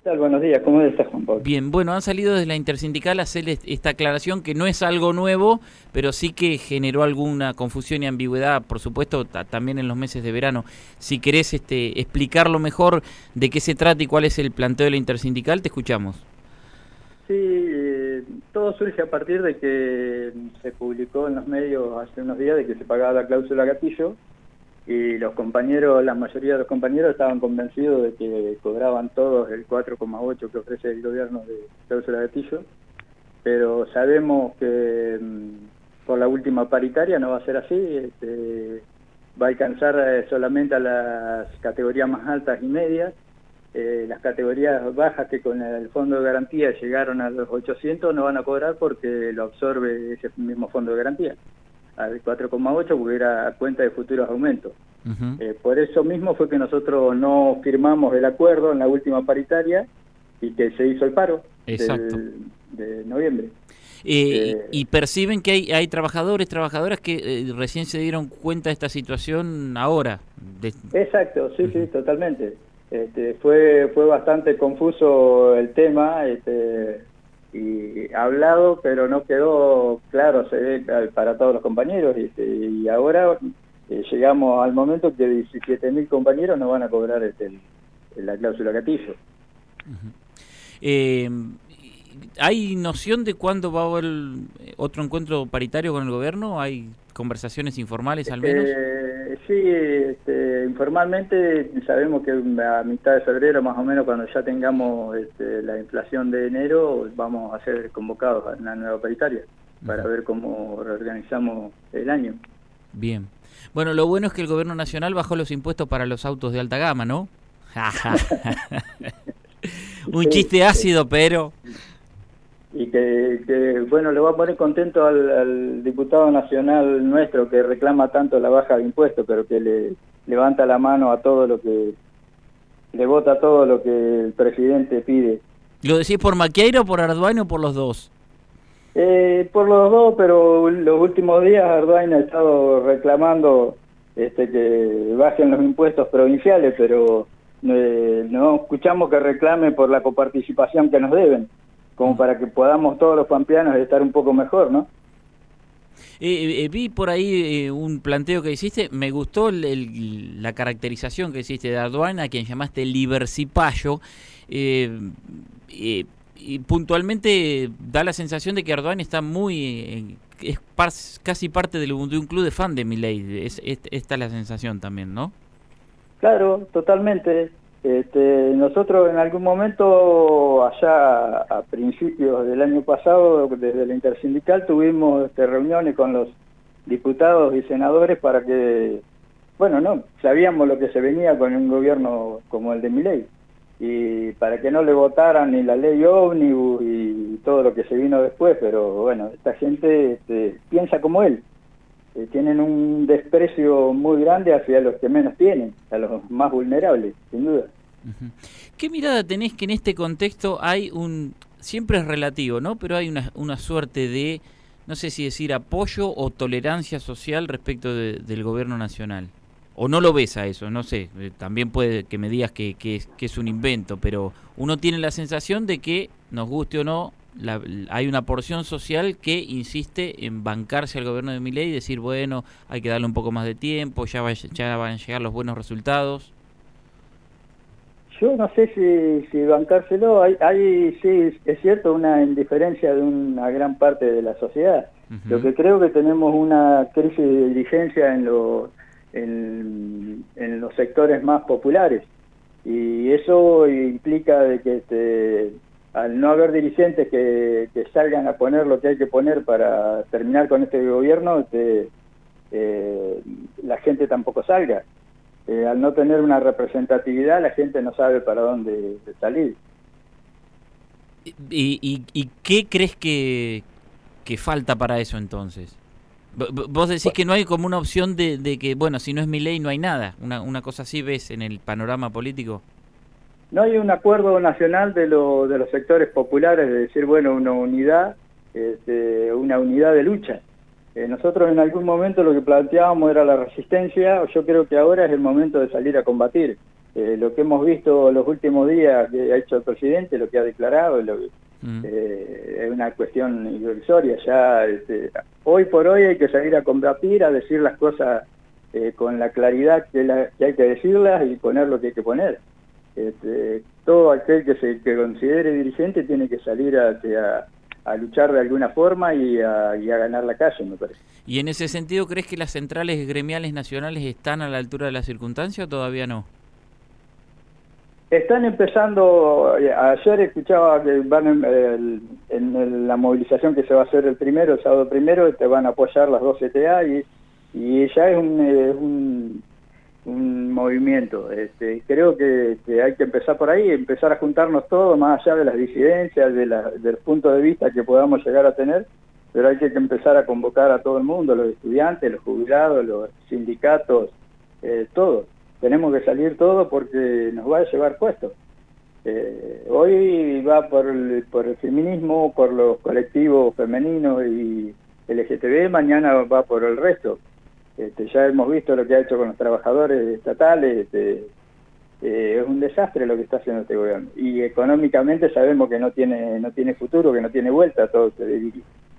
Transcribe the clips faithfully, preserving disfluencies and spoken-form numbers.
tal? Buenos días, ¿cómo estás, Juan Pablo? Bien, bueno, han salido desde la Intersindical a hacer esta aclaración que no es algo nuevo, pero sí que generó alguna confusión y ambigüedad, por supuesto, también en los meses de verano. Si querés este, explicarlo mejor de qué se trata y cuál es el planteo de la Intersindical, te escuchamos. Sí, eh, todo surge a partir de que se publicó en los medios hace unos días de que se pagaba la cláusula gatillo, y los compañeros, la mayoría de los compañeros estaban convencidos de que cobraban todos el cuatro coma ocho que ofrece el gobierno de cláusula gatillo, pero sabemos que mmm, por la última paritaria no va a ser así, este, va a alcanzar eh, solamente a las categorías más altas y medias. Eh, las categorías bajas que con el fondo de garantía llegaron a los ochocientos no van a cobrar porque lo absorbe ese mismo fondo de garantía al cuatro coma ocho porque era a cuenta de futuros aumentos. Uh-huh. Eh, por eso mismo fue que nosotros no firmamos el acuerdo en la última paritaria y que se hizo el paro. Exacto. Del, de noviembre. Eh, eh, y perciben que hay, hay trabajadores, trabajadoras que eh, recién se dieron cuenta de esta situación ahora. De... Exacto, sí, uh-huh. sí, totalmente. Este, fue fue bastante confuso el tema, este, y hablado, pero no quedó claro, se ve para todos los compañeros, y, y ahora eh, llegamos al momento que diecisiete mil compañeros no van a cobrar este, el, la cláusula gatillo. Uh-huh. eh, ¿Hay noción de cuándo va a haber otro encuentro paritario con el gobierno? ¿Hay conversaciones informales al menos? Eh, sí, este, informalmente sabemos que a mitad de febrero más o menos, cuando ya tengamos este, la inflación de enero, vamos a ser convocados a una nueva paritaria para uh-huh. ver cómo reorganizamos el año. Bien. Bueno, lo bueno es que el gobierno nacional bajó los impuestos para los autos de alta gama, ¿no? Un sí, chiste ácido, sí. pero... Y que, que, bueno, le va a poner contento al, al diputado nacional nuestro que reclama tanto la baja de impuestos, pero que le levanta la mano a todo lo que, le vota todo lo que el presidente pide. ¿Lo decís por Maqueira o por Ardoin o por los dos? Eh, por los dos, pero los últimos días Ardoin ha estado reclamando este, que bajen los impuestos provinciales, pero eh, no escuchamos que reclame por la coparticipación que nos deben, como para que podamos todos los pampeanos estar un poco mejor, ¿no? Eh, eh, vi por ahí eh, un planteo que hiciste, me gustó el, el, la caracterización que hiciste de Ardoin, a quien llamaste libercipayo, eh, eh, y puntualmente da la sensación de que Ardoin está muy, eh, es par, casi parte de, de un club de fan de Milei, es, es, esta es la sensación también, ¿no? Claro, totalmente. Este, nosotros en algún momento, allá a principios del año pasado, desde la Intersindical, tuvimos este, reuniones con los diputados y senadores para que, bueno, no, sabíamos lo que se venía con un gobierno como el de Milei, y para que no le votaran ni la ley ómnibus y todo lo que se vino después, pero bueno, esta gente este, piensa como él. Eh, tienen un desprecio muy grande hacia los que menos tienen, a los más vulnerables, sin duda. Uh-huh. ¿Qué mirada tenés que en este contexto hay un, siempre es relativo, ¿no? Pero hay una, una suerte de, no sé si decir apoyo o tolerancia social respecto de, del gobierno nacional? ¿O no lo ves a eso? No sé, eh, también puede que me digas que, que, es, que es un invento, pero uno tiene la sensación de que, nos guste o no, La, hay una porción social que insiste en bancarse al gobierno de Milei y decir, bueno, hay que darle un poco más de tiempo, ya, va, ya van a llegar los buenos resultados. Yo no sé si, si bancárselo, hay, hay sí, es cierto, una indiferencia de una gran parte de la sociedad. Uh-huh. Lo que creo que tenemos una crisis de diligencia en, lo, en, en los sectores más populares, y eso implica de que este, al no haber dirigentes que, que salgan a poner lo que hay que poner para terminar con este gobierno, este, eh, la gente tampoco salga. Eh, al no tener una representatividad, la gente no sabe para dónde salir. ¿Y, y, y qué crees que, que falta para eso entonces? Vos decís que no hay como una opción de, de que, bueno, si no es Milei no hay nada. Una, una cosa así ves en el panorama político. No hay un acuerdo nacional de, lo, de los sectores populares de decir, bueno, una unidad, este, una unidad de lucha. Eh, nosotros en algún momento lo que planteábamos era la resistencia. Yo creo que ahora es el momento de salir a combatir. eh, lo que hemos visto los últimos días que ha hecho el presidente, lo que ha declarado, lo, Mm. eh, es una cuestión irrisoria. Ya este, hoy por hoy hay que salir a combatir, a decir las cosas eh, con la claridad que, la, que hay que decirlas y poner lo que hay que poner. Este, todo aquel que se que considere dirigente tiene que salir a, a, a luchar de alguna forma y a, y a ganar la calle, me parece. Y en ese sentido, ¿crees que las centrales gremiales nacionales están a la altura de la circunstancia o todavía no? Están empezando, ayer escuchaba que van en, el, en el, la movilización que se va a hacer el primero, el sábado primero, te van a apoyar las dos C T A y, y ya es un, es un, un movimiento. Este, creo que, que hay que empezar por ahí, empezar a juntarnos todos, más allá de las disidencias, de la, del punto de vista que podamos llegar a tener, pero hay que empezar a convocar a todo el mundo, los estudiantes, los jubilados, los sindicatos, eh, todos. Tenemos que salir todo porque nos va a llevar puesto. Eh, hoy va por el, por el feminismo, por los colectivos femeninos y L G T B, mañana va por el resto. Este, ya hemos visto lo que ha hecho con los trabajadores estatales. Este, eh, es un desastre lo que está haciendo este gobierno. Y económicamente sabemos que no tiene, no tiene futuro, que no tiene vuelta todo se dirige.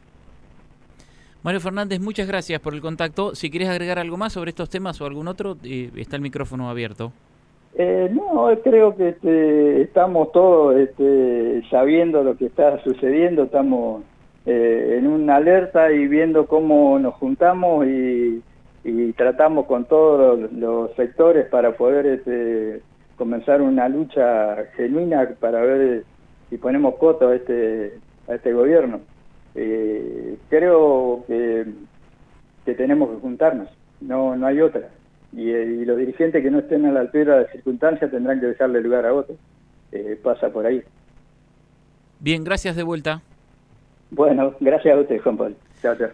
Mario Fernández, muchas gracias por el contacto. Si quieres agregar algo más sobre estos temas o algún otro, eh, está el micrófono abierto. Eh, no, creo que este, estamos todos este, sabiendo lo que está sucediendo, estamos eh, en una alerta y viendo cómo nos juntamos y, y tratamos con todos los, los sectores para poder este, comenzar una lucha genuina para ver si ponemos coto a este, a este gobierno. Eh, creo que, que tenemos que juntarnos, no, no hay otra. Y, y los dirigentes que no estén a la altura de las circunstancias tendrán que dejarle lugar a otros. Eh, pasa por ahí. Bien, gracias de vuelta. Bueno, gracias a usted, Juan Pablo. Chao, chao.